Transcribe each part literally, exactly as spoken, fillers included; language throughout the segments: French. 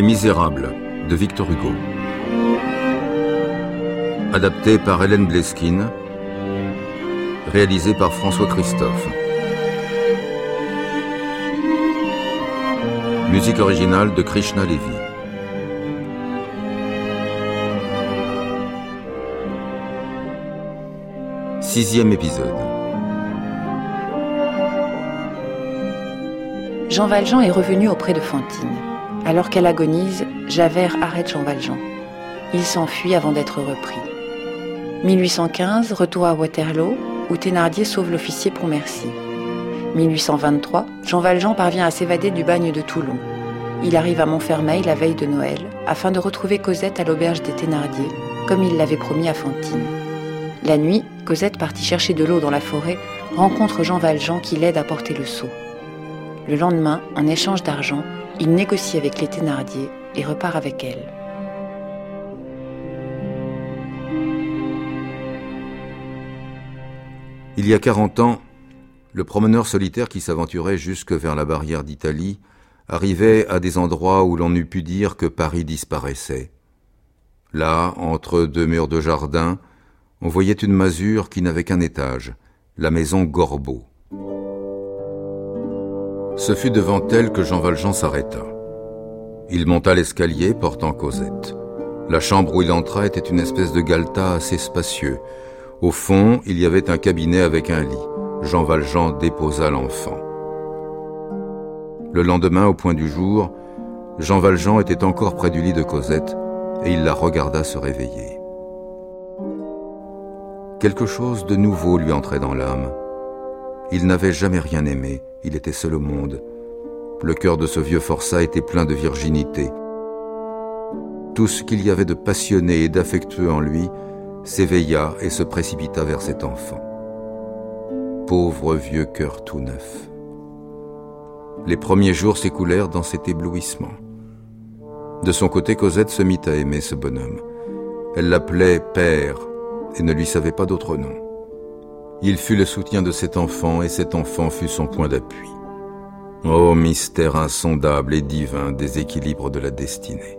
Les Misérables de Victor Hugo. Adapté par Hélène Bleskine. Réalisé par François Christophe. Musique originale de Krishna Levi. Sixième épisode. Jean Valjean est revenu auprès de Fantine. Alors qu'elle agonise, Javert arrête Jean Valjean. Il s'enfuit avant d'être repris. mille huit cent quinze, retour à Waterloo, où Thénardier sauve l'officier Pontmercy. mille huit cent vingt-trois, Jean Valjean parvient à s'évader du bagne de Toulon. Il arrive à Montfermeil la veille de Noël, afin de retrouver Cosette à l'auberge des Thénardier, comme il l'avait promis à Fantine. La nuit, Cosette, partie chercher de l'eau dans la forêt, rencontre Jean Valjean qui l'aide à porter le seau. Le lendemain, en échange d'argent, il négocie avec les Thénardier et repart avec elle. Il y a quarante ans, le promeneur solitaire qui s'aventurait jusque vers la barrière d'Italie arrivait à des endroits où l'on eût pu dire que Paris disparaissait. Là, entre deux murs de jardin, on voyait une masure qui n'avait qu'un étage, la maison Gorbeau. Ce fut devant elle que Jean Valjean s'arrêta. Il monta l'escalier portant Cosette. La chambre où il entra était une espèce de galetas assez spacieux. Au fond, il y avait un cabinet avec un lit. Jean Valjean déposa l'enfant. Le lendemain, au point du jour, Jean Valjean était encore près du lit de Cosette et il la regarda se réveiller. Quelque chose de nouveau lui entrait dans l'âme. Il n'avait jamais rien aimé, il était seul au monde. Le cœur de ce vieux forçat était plein de virginité. Tout ce qu'il y avait de passionné et d'affectueux en lui s'éveilla et se précipita vers cet enfant. Pauvre vieux cœur tout neuf. Les premiers jours s'écoulèrent dans cet éblouissement. De son côté, Cosette se mit à aimer ce bonhomme. Elle l'appelait père et ne lui savait pas d'autre nom. Il fut le soutien de cet enfant et cet enfant fut son point d'appui. Ô mystère insondable et divin des équilibres de la destinée.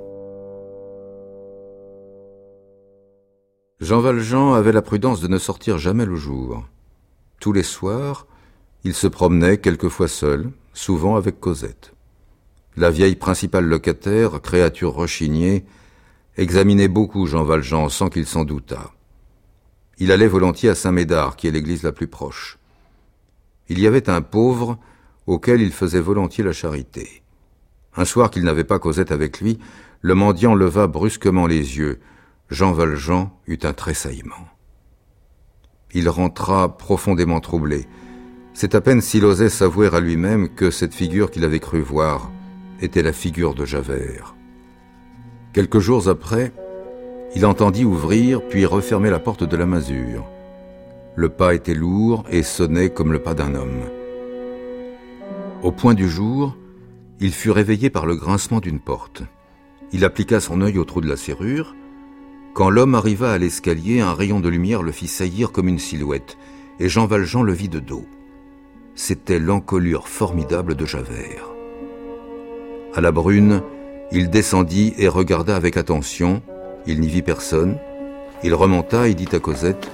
Jean Valjean avait la prudence de ne sortir jamais le jour. Tous les soirs, il se promenait quelquefois seul, souvent avec Cosette. La vieille principale locataire, créature rechignée, examinait beaucoup Jean Valjean sans qu'il s'en doutât. Il allait volontiers à Saint-Médard, qui est l'église la plus proche. Il y avait un pauvre auquel il faisait volontiers la charité. Un soir qu'il n'avait pas Cosette avec lui, le mendiant leva brusquement les yeux. Jean Valjean eut un tressaillement. Il rentra profondément troublé. C'est à peine s'il osait s'avouer à lui-même que cette figure qu'il avait cru voir était la figure de Javert. Quelques jours après, il entendit ouvrir puis refermer la porte de la masure. Le pas était lourd et sonnait comme le pas d'un homme. Au point du jour, il fut réveillé par le grincement d'une porte. Il appliqua son œil au trou de la serrure. Quand l'homme arriva à l'escalier, un rayon de lumière le fit saillir comme une silhouette, et Jean Valjean le vit de dos. C'était l'encolure formidable de Javert. À la brune, il descendit et regarda avec attention. Il n'y vit personne. Il remonta et dit à Cosette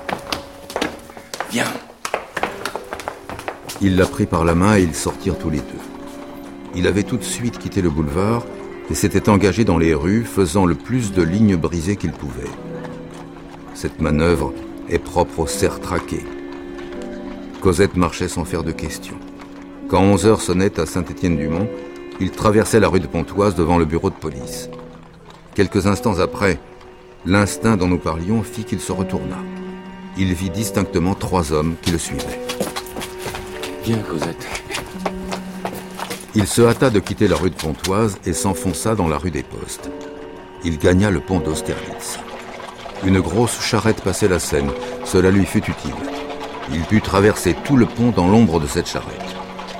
« Viens !» Il la prit par la main et ils sortirent tous les deux. Il avait tout de suite quitté le boulevard et s'était engagé dans les rues, faisant le plus de lignes brisées qu'il pouvait. Cette manœuvre est propre aux cerfs traqués. Cosette marchait sans faire de questions. Quand onze heures sonnaient à Saint-Étienne-du-Mont, il traversait la rue de Pontoise devant le bureau de police. Quelques instants après, l'instinct dont nous parlions fit qu'il se retourna. Il vit distinctement trois hommes qui le suivaient. « Viens, Cosette. » Il se hâta de quitter la rue de Pontoise et s'enfonça dans la rue des Postes. Il gagna le pont d'Austerlitz. Une grosse charrette passait la Seine. Cela lui fut utile. Il put traverser tout le pont dans l'ombre de cette charrette.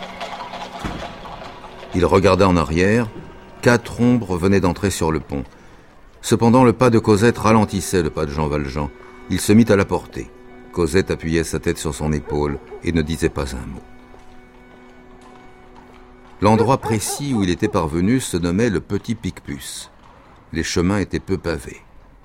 Il regarda en arrière. Quatre ombres venaient d'entrer sur le pont. Cependant, le pas de Cosette ralentissait le pas de Jean Valjean. Il se mit à la porter. Cosette appuyait sa tête sur son épaule et ne disait pas un mot. L'endroit précis où il était parvenu se nommait le Petit Picpus. Les chemins étaient peu pavés.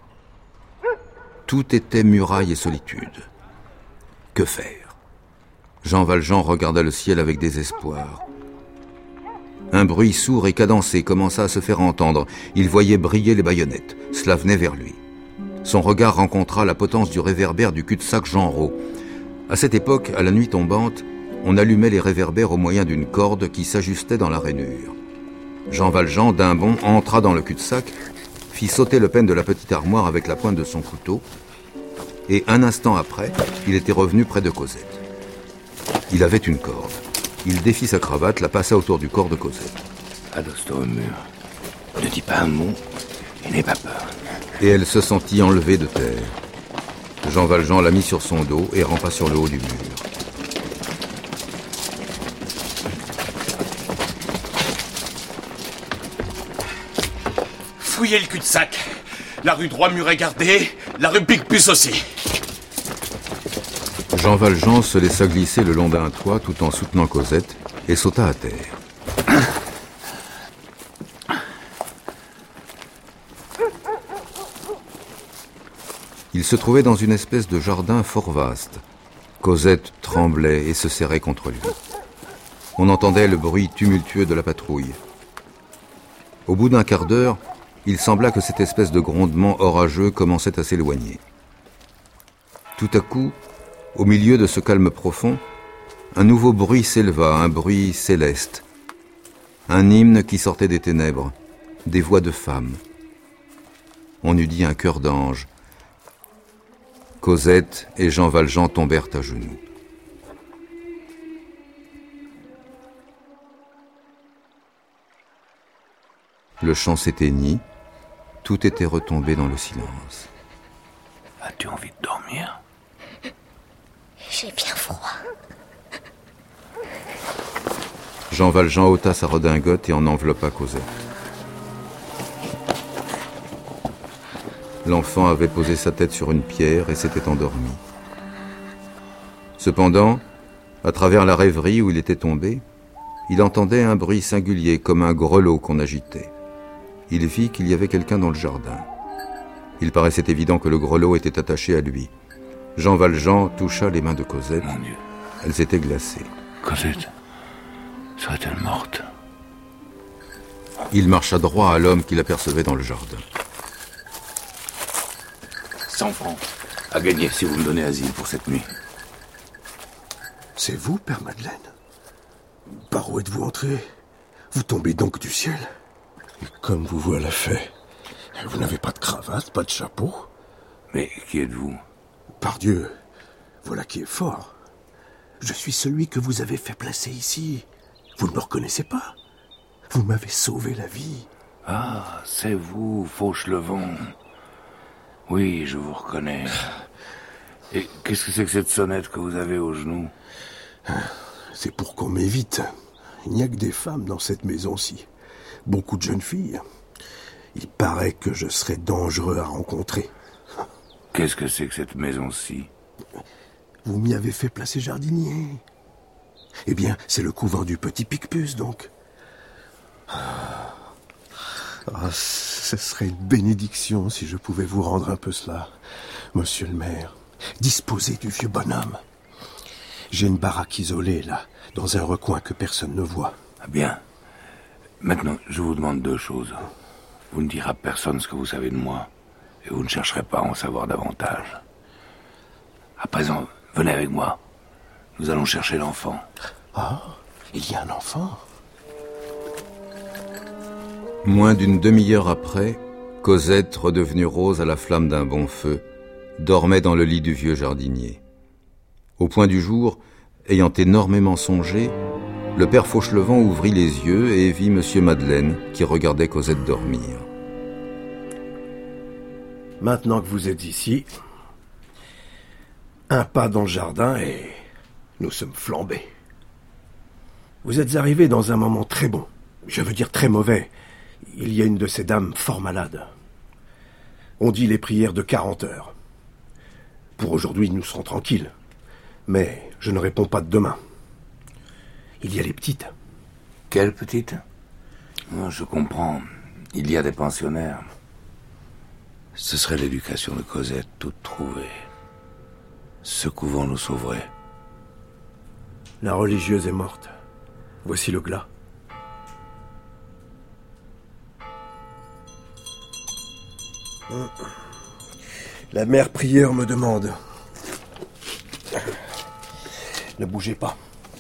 Tout était muraille et solitude. Que faire? Jean Valjean regarda le ciel avec désespoir. Un bruit sourd et cadencé commença à se faire entendre. Il voyait briller les baïonnettes. Cela venait vers lui. Son regard rencontra la potence du réverbère du cul-de-sac Genrot. À cette époque, à la nuit tombante, on allumait les réverbères au moyen d'une corde qui s'ajustait dans la rainure. Jean Valjean, d'un bond, entra dans le cul-de-sac, fit sauter le pêne de la petite armoire avec la pointe de son couteau, et un instant après, il était revenu près de Cosette. Il avait une corde. Il défit sa cravate, la passa autour du corps de Cosette. Adosse-toi au mur. Ne dis pas un mot et n'aie pas peur. Et elle se sentit enlevée de terre. Jean Valjean la mit sur son dos et rampa sur le haut du mur. Fouillez le cul-de-sac. La rue Droit-Mur est gardée, la rue Picpus aussi. Jean Valjean se laissa glisser le long d'un toit tout en soutenant Cosette et sauta à terre. Il se trouvait dans une espèce de jardin fort vaste. Cosette tremblait et se serrait contre lui. On entendait le bruit tumultueux de la patrouille. Au bout d'un quart d'heure, il sembla que cette espèce de grondement orageux commençait à s'éloigner. Tout à coup, au milieu de ce calme profond, un nouveau bruit s'éleva, un bruit céleste. Un hymne qui sortait des ténèbres, des voix de femmes. On eût dit un chœur d'ange. Cosette et Jean Valjean tombèrent à genoux. Le chant s'éteignit, tout était retombé dans le silence. As-tu envie de dormir? J'ai bien froid. Jean Valjean ôta sa redingote et en enveloppa Cosette. L'enfant avait posé sa tête sur une pierre et s'était endormi. Cependant, à travers la rêverie où il était tombé, il entendait un bruit singulier comme un grelot qu'on agitait. Il vit qu'il y avait quelqu'un dans le jardin. Il paraissait évident que le grelot était attaché à lui. Jean Valjean toucha les mains de Cosette. Mon Dieu. Elles étaient glacées. Cosette, serait-elle morte? Il marcha droit à l'homme qu'il apercevait dans le jardin. Cent francs à gagner si vous me donnez asile pour cette nuit. C'est vous, Père Madeleine? Par où êtes-vous entré? Vous tombez donc du ciel? Et comme vous voilà fait, vous n'avez pas de cravate, pas de chapeau? Mais qui êtes-vous? Pardieu, voilà qui est fort. Je suis celui que vous avez fait placer ici. Vous ne me reconnaissez pas? Vous m'avez sauvé la vie. Ah, c'est vous, Fauchelevent. Oui, je vous reconnais. Et qu'est-ce que c'est que cette sonnette que vous avez au genou? C'est pour qu'on m'évite. Il n'y a que des femmes dans cette maison-ci. Beaucoup de jeunes filles. Il paraît que je serais dangereux à rencontrer. Qu'est-ce que c'est que cette maison-ci? Vous m'y avez fait placer jardinier. Eh bien, c'est le couvent du Petit Picpus, donc. Ah, ce serait une bénédiction si je pouvais vous rendre un peu cela, monsieur le maire. Disposez du vieux bonhomme. J'ai une baraque isolée, là, dans un recoin que personne ne voit. Ah bien. Maintenant, je vous demande deux choses. Vous ne direz à personne ce que vous savez de moi, et vous ne chercherez pas à en savoir davantage. À présent, venez avec moi. Nous allons chercher l'enfant. Ah, il y a un enfant? Moins d'une demi-heure après, Cosette, redevenue rose à la flamme d'un bon feu, dormait dans le lit du vieux jardinier. Au point du jour, ayant énormément songé, le père Fauchelevent ouvrit les yeux et vit monsieur Madeleine qui regardait Cosette dormir. Maintenant que vous êtes ici, un pas dans le jardin et nous sommes flambés. Vous êtes arrivés dans un moment très bon, je veux dire très mauvais. Il y a une de ces dames fort malade. On dit les prières de quarante heures. Pour aujourd'hui, nous serons tranquilles. Mais je ne réponds pas de demain. Il y a les petites. Quelle petite? Non, je comprends. Il y a des pensionnaires. Ce serait l'éducation de Cosette toute trouvée. Ce couvent nous sauverait. La religieuse est morte. Voici le glas. La mère prieure me demande. Ne bougez pas.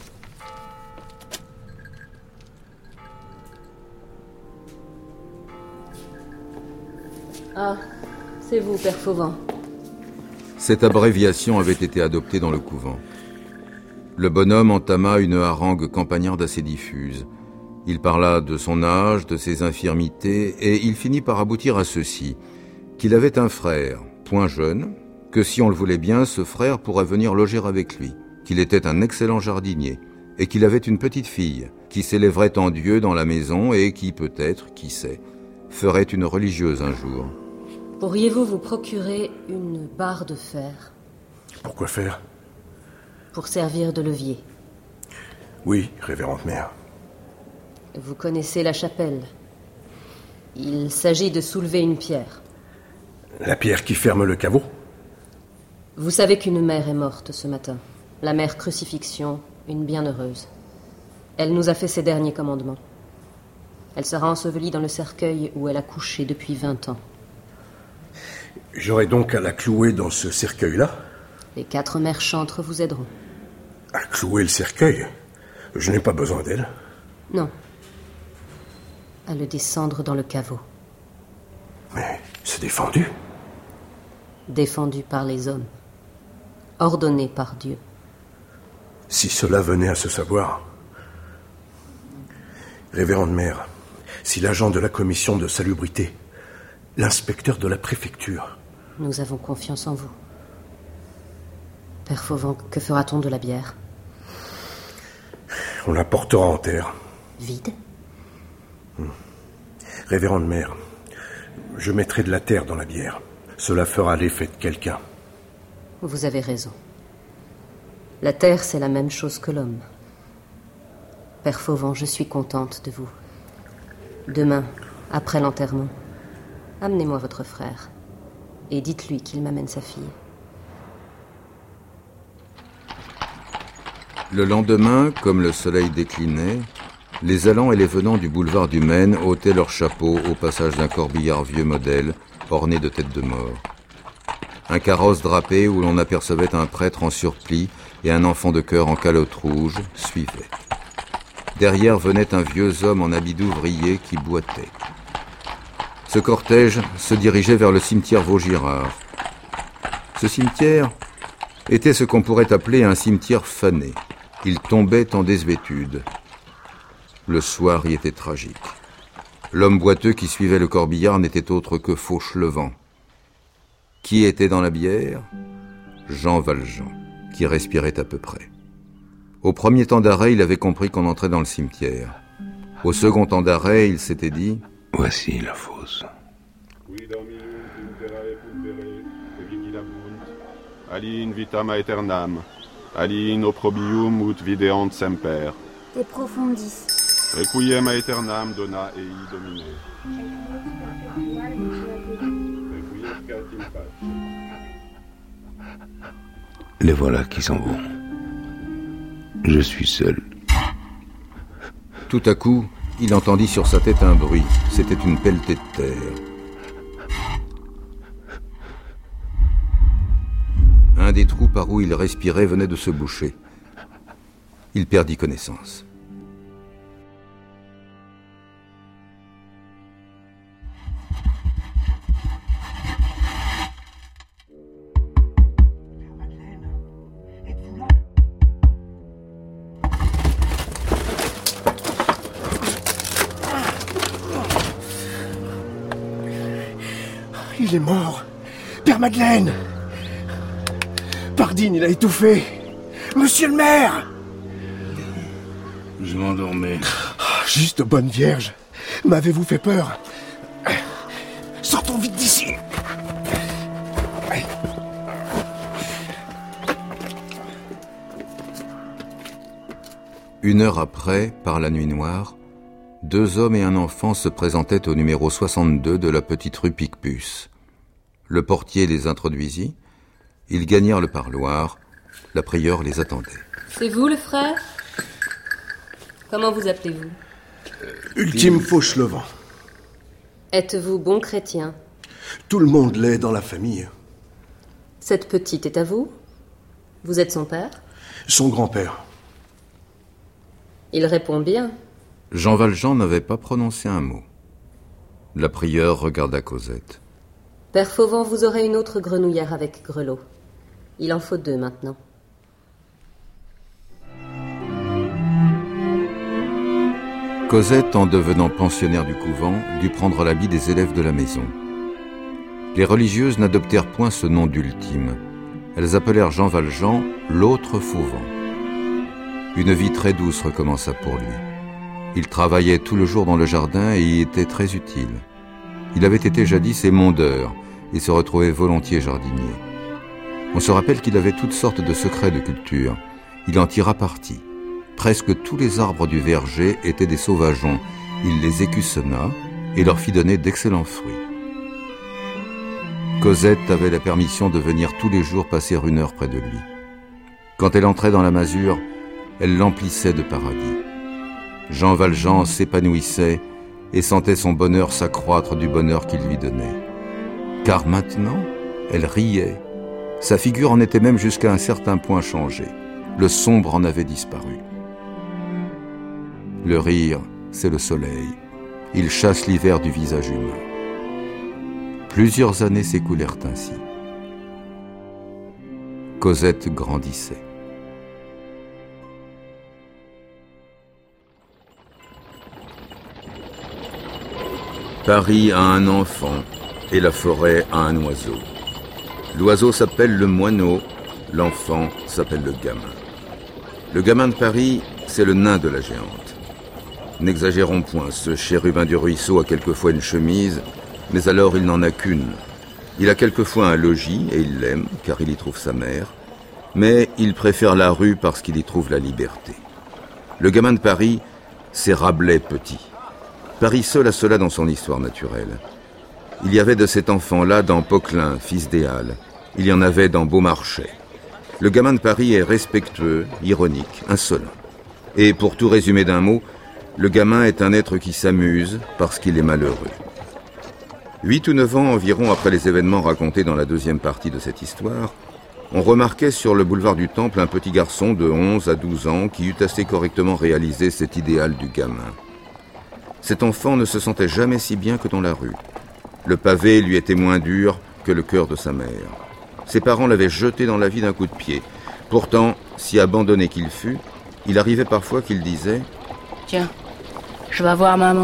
Ah, c'est vous, Père Fauvent. Cette abréviation avait été adoptée dans le couvent. Le bonhomme entama une harangue campagnarde assez diffuse. Il parla de son âge, de ses infirmités, et il finit par aboutir à ceci, qu'il avait un frère, point jeune, que si on le voulait bien, ce frère pourrait venir loger avec lui, qu'il était un excellent jardinier, et qu'il avait une petite fille, qui s'élèverait en Dieu dans la maison et qui, peut-être, qui sait, ferait une religieuse un jour. Pourriez-vous vous procurer une barre de fer? Pourquoi faire? Pour servir de levier. Oui, révérende mère. Vous connaissez la chapelle. Il s'agit de soulever une pierre. La pierre qui ferme le caveau? Vous savez qu'une mère est morte ce matin. La mère Crucifixion, une bienheureuse. Elle nous a fait ses derniers commandements. Elle sera ensevelie dans le cercueil où elle a couché depuis vingt ans. J'aurai donc à la clouer dans ce cercueil-là? Les quatre mères chantres vous aideront. À clouer le cercueil? Je n'ai pas besoin d'elle. Non. À le descendre dans le caveau. Mais c'est défendu. Défendu par les hommes. Ordonné par Dieu. Si cela venait à se savoir. Révérende mère, si l'agent de la commission de salubrité, l'inspecteur de la préfecture... Nous avons confiance en vous. Père Fauvent, que fera-t-on de la bière? On la portera en terre. Vide? Hmm. Révérende mère, je mettrai de la terre dans la bière. Cela fera l'effet de quelqu'un. Vous avez raison. La terre, c'est la même chose que l'homme. Père Fauvent, je suis contente de vous. Demain, après l'enterrement, amenez-moi votre frère et dites-lui qu'il m'amène sa fille. Le lendemain, comme le soleil déclinait, les allants et les venants du boulevard du Maine ôtaient leurs chapeaux au passage d'un corbillard vieux modèle, orné de têtes de mort. Un carrosse drapé où l'on apercevait un prêtre en surplis et un enfant de chœur en calotte rouge suivait. Derrière venait un vieux homme en habit d'ouvrier qui boitait. Ce cortège se dirigeait vers le cimetière Vaugirard. Ce cimetière était ce qu'on pourrait appeler un cimetière fané. Il tombait en désuétude. Le soir y était tragique. L'homme boiteux qui suivait le corbillard n'était autre que Fauchelevent. Qui était dans la bière? Jean Valjean, qui respirait à peu près. Au premier temps d'arrêt, il avait compris qu'on entrait dans le cimetière. Au second temps d'arrêt, il s'était dit « Voici la fosse. » Ali in vitam aeternam, ali in opprobium ut videant semper. De profundis. Requiem aeternam dona ei Domine. Les voilà qui s'en vont. Je suis seul. Tout à coup, il entendit sur sa tête un bruit. C'était une pelletée de terre. Un des trous par où il respirait venait de se boucher. Il perdit connaissance. Il est mort. Père Madeleine. Pardine, il a étouffé. Monsieur le maire. Je m'endormais. Juste bonne vierge. M'avez-vous fait peur? Sortons vite d'ici. Une heure après, par la nuit noire, deux hommes et un enfant se présentaient au numéro soixante-deux de la petite rue Picpus. Le portier les introduisit, ils gagnèrent le parloir, la prieure les attendait. C'est vous le frère? Comment vous appelez-vous? euh, Ultime Fauchelevent. Êtes-vous bon chrétien? Tout le monde l'est dans la famille. Cette petite est à vous? Vous êtes son père? Son grand-père. Il répond bien. Jean Valjean n'avait pas prononcé un mot. La prieure regarda Cosette. Père Fauvent, vous aurez une autre grenouillère avec grelot. Il en faut deux maintenant. Cosette, en devenant pensionnaire du couvent, dut prendre l'habit des élèves de la maison. Les religieuses n'adoptèrent point ce nom d'Ultime. Elles appelèrent Jean Valjean l'autre Fauvent. Une vie très douce recommença pour lui. Il travaillait tout le jour dans le jardin et y était très utile. Il avait été jadis émondeur et se retrouvait volontiers jardinier. On se rappelle qu'il avait toutes sortes de secrets de culture. Il en tira parti. Presque tous les arbres du verger étaient des sauvageons. Il les écussonna et leur fit donner d'excellents fruits. Cosette avait la permission de venir tous les jours passer une heure près de lui. Quand elle entrait dans la masure, elle l'emplissait de paradis. Jean Valjean s'épanouissait et sentait son bonheur s'accroître du bonheur qu'il lui donnait. Car maintenant, elle riait. Sa figure en était même jusqu'à un certain point changée. Le sombre en avait disparu. Le rire, c'est le soleil. Il chasse l'hiver du visage humain. Plusieurs années s'écoulèrent ainsi. Cosette grandissait. Paris a un enfant et la forêt a un oiseau. L'oiseau s'appelle le moineau, l'enfant s'appelle le gamin. Le gamin de Paris, c'est le nain de la géante. N'exagérons point, ce chérubin du ruisseau a quelquefois une chemise, mais alors il n'en a qu'une. Il a quelquefois un logis et il l'aime, car il y trouve sa mère, mais il préfère la rue parce qu'il y trouve la liberté. Le gamin de Paris, c'est Rabelais petit. Paris seul a cela dans son histoire naturelle. Il y avait de cet enfant-là dans Poquelin, fils des Halles. Il y en avait dans Beaumarchais. Le gamin de Paris est respectueux, ironique, insolent. Et pour tout résumer d'un mot, le gamin est un être qui s'amuse parce qu'il est malheureux. Huit ou neuf ans environ après les événements racontés dans la deuxième partie de cette histoire, on remarquait sur le boulevard du Temple un petit garçon de onze à douze ans qui eut assez correctement réalisé cet idéal du gamin. Cet enfant ne se sentait jamais si bien que dans la rue. Le pavé lui était moins dur que le cœur de sa mère. Ses parents l'avaient jeté dans la vie d'un coup de pied. Pourtant, si abandonné qu'il fût, il arrivait parfois qu'il disait « Tiens, je vais voir maman. »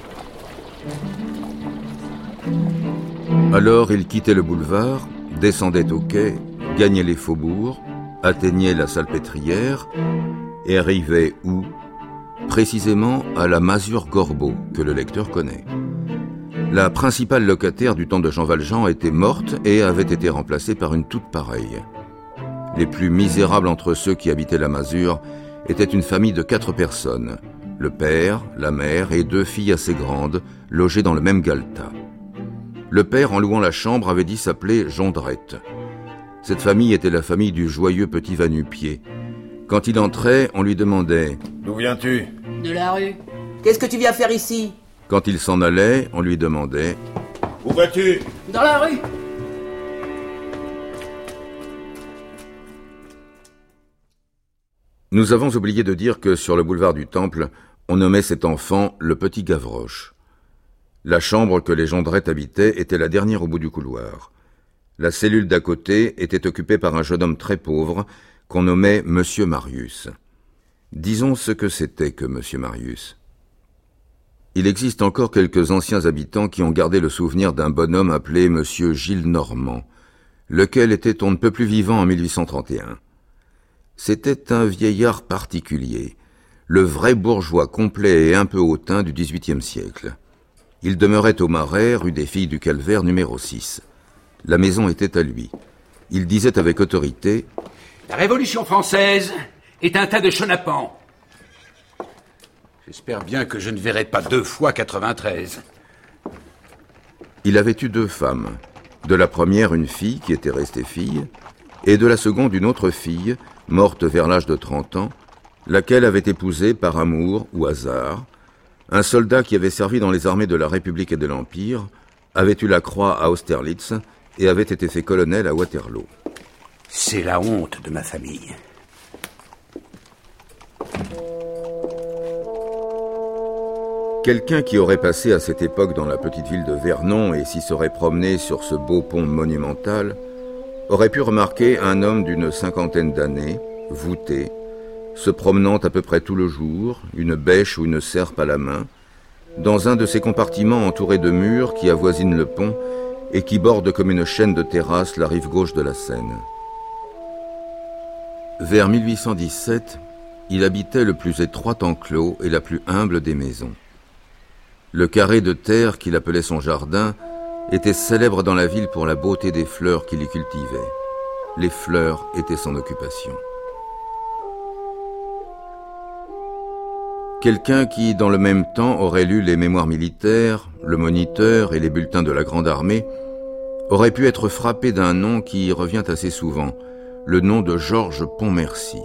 Alors il quittait le boulevard, descendait au quai, gagnait les faubourgs, atteignait la Salpêtrière et arrivait où ? Précisément à la masure Gorbeau, que le lecteur connaît. La principale locataire du temps de Jean Valjean était morte et avait été remplacée par une toute pareille. Les plus misérables entre ceux qui habitaient la masure étaient une famille de quatre personnes, le père, la mère et deux filles assez grandes, logées dans le même galetas. Le père, en louant la chambre, avait dit s'appeler Jondrette. Cette famille était la famille du joyeux petit va-nu-pied. Quand il entrait, on lui demandait « D'où viens-tu » ? De la rue. Qu'est-ce que tu viens faire ici ? Quand il s'en allait, on lui demandait Où vas-tu ? Dans la rue. Nous avons oublié de dire que sur le boulevard du Temple, on nommait cet enfant le petit Gavroche. La chambre que les Jondrette habitaient était la dernière au bout du couloir. La cellule d'à côté était occupée par un jeune homme très pauvre qu'on nommait Monsieur Marius. Disons ce que c'était que Monsieur Marius. Il existe encore quelques anciens habitants qui ont gardé le souvenir d'un bonhomme appelé Monsieur Gilles Normand, lequel était on ne peut plus vivant en mille huit cent trente et un. C'était un vieillard particulier, le vrai bourgeois complet et un peu hautain du dix-huitième siècle. Il demeurait au Marais, rue des Filles du Calvaire, numéro six. La maison était à lui. Il disait avec autorité « La Révolution française est un tas de chenapans. J'espère bien que je ne verrai pas deux fois quatre-vingt-treize. Il avait eu deux femmes. De la première, une fille qui était restée fille, et de la seconde, une autre fille, morte vers l'âge de trente ans, laquelle avait épousé par amour ou hasard un soldat qui avait servi dans les armées de la République et de l'Empire, avait eu la croix à Austerlitz et avait été fait colonel à Waterloo. C'est la honte de ma famille. Quelqu'un qui aurait passé à cette époque dans la petite ville de Vernon et s'y serait promené sur ce beau pont monumental aurait pu remarquer un homme d'une cinquantaine d'années, voûté, se promenant à peu près tout le jour, une bêche ou une serpe à la main, dans un de ces compartiments entourés de murs qui avoisinent le pont et qui bordent comme une chaîne de terrasses la rive gauche de la Seine. Vers mille huit cent dix-sept, il habitait le plus étroit enclos et la plus humble des maisons. Le carré de terre qu'il appelait son jardin était célèbre dans la ville pour la beauté des fleurs qu'il y cultivait. Les fleurs étaient son occupation. Quelqu'un qui, dans le même temps, aurait lu les mémoires militaires, le Moniteur et les bulletins de la Grande Armée, aurait pu être frappé d'un nom qui revient assez souvent, le nom de Georges Pontmercy.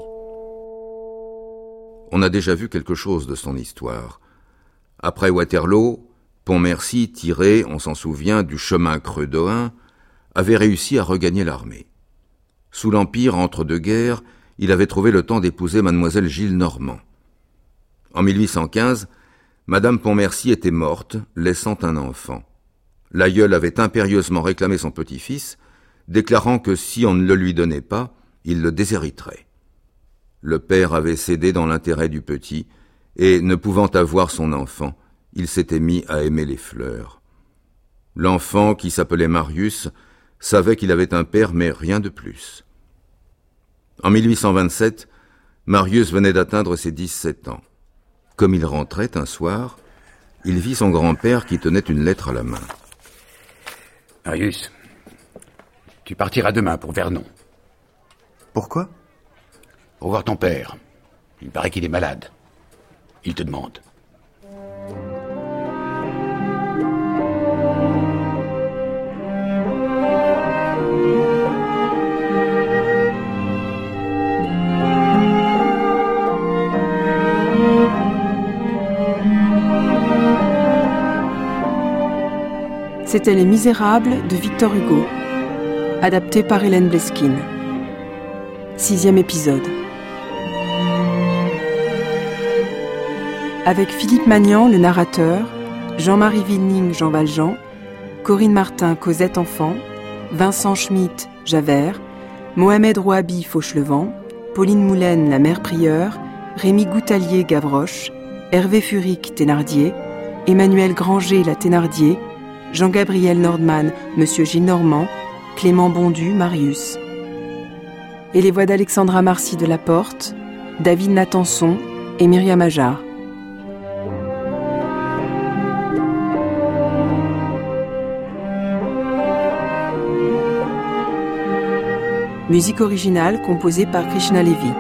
On a déjà vu quelque chose de son histoire. Après Waterloo, Pontmercy, tiré, on s'en souvient, du chemin creux d'Ohain, avait réussi à regagner l'armée. Sous l'Empire, entre deux guerres, il avait trouvé le temps d'épouser mademoiselle Gillenormand. En mille huit cent quinze, Madame Pontmercy était morte, laissant un enfant. L'aïeul avait impérieusement réclamé son petit-fils, déclarant que si on ne le lui donnait pas, il le déshériterait. Le père avait cédé dans l'intérêt du petit, et, ne pouvant avoir son enfant, il s'était mis à aimer les fleurs. L'enfant, qui s'appelait Marius, savait qu'il avait un père, mais rien de plus. En mille huit cent vingt-sept, Marius venait d'atteindre ses dix-sept ans. Comme il rentrait un soir, il vit son grand-père qui tenait une lettre à la main. « Marius, tu partiras demain pour Vernon. »« Pourquoi ?»« Pour voir ton père. Il paraît qu'il est malade. Il te demande. » C'était Les Misérables de Victor Hugo, adapté par Hélène Bleskine. Sixième épisode. Avec Philippe Magnan, le narrateur, Jean-Marie Vinning, Jean Valjean, Corinne Martin, Cosette enfant, Vincent Schmitt, Javert, Mohamed Rouabi, Fauchelevent, Pauline Moulin, la mère prieure, Rémi Goutalier, Gavroche, Hervé Furic, Thénardier, Emmanuel Granger, la Thénardier, Jean-Gabriel Nordman, Monsieur Gillenormand, Clément Bondu, Marius. Et les voix d'Alexandra Marcy de la Porte, David Natanson et Myriam Ajar. Musique originale composée par Krishna Levy.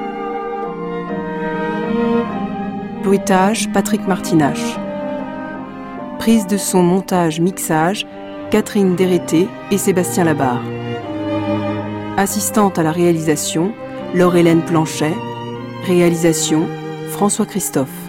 Bruitage, Patrick Martinache. Prise de son, montage, mixage, Catherine Dérété et Sébastien Labarre. Assistante à la réalisation, Laure-Hélène Planchet. Réalisation, François Christophe.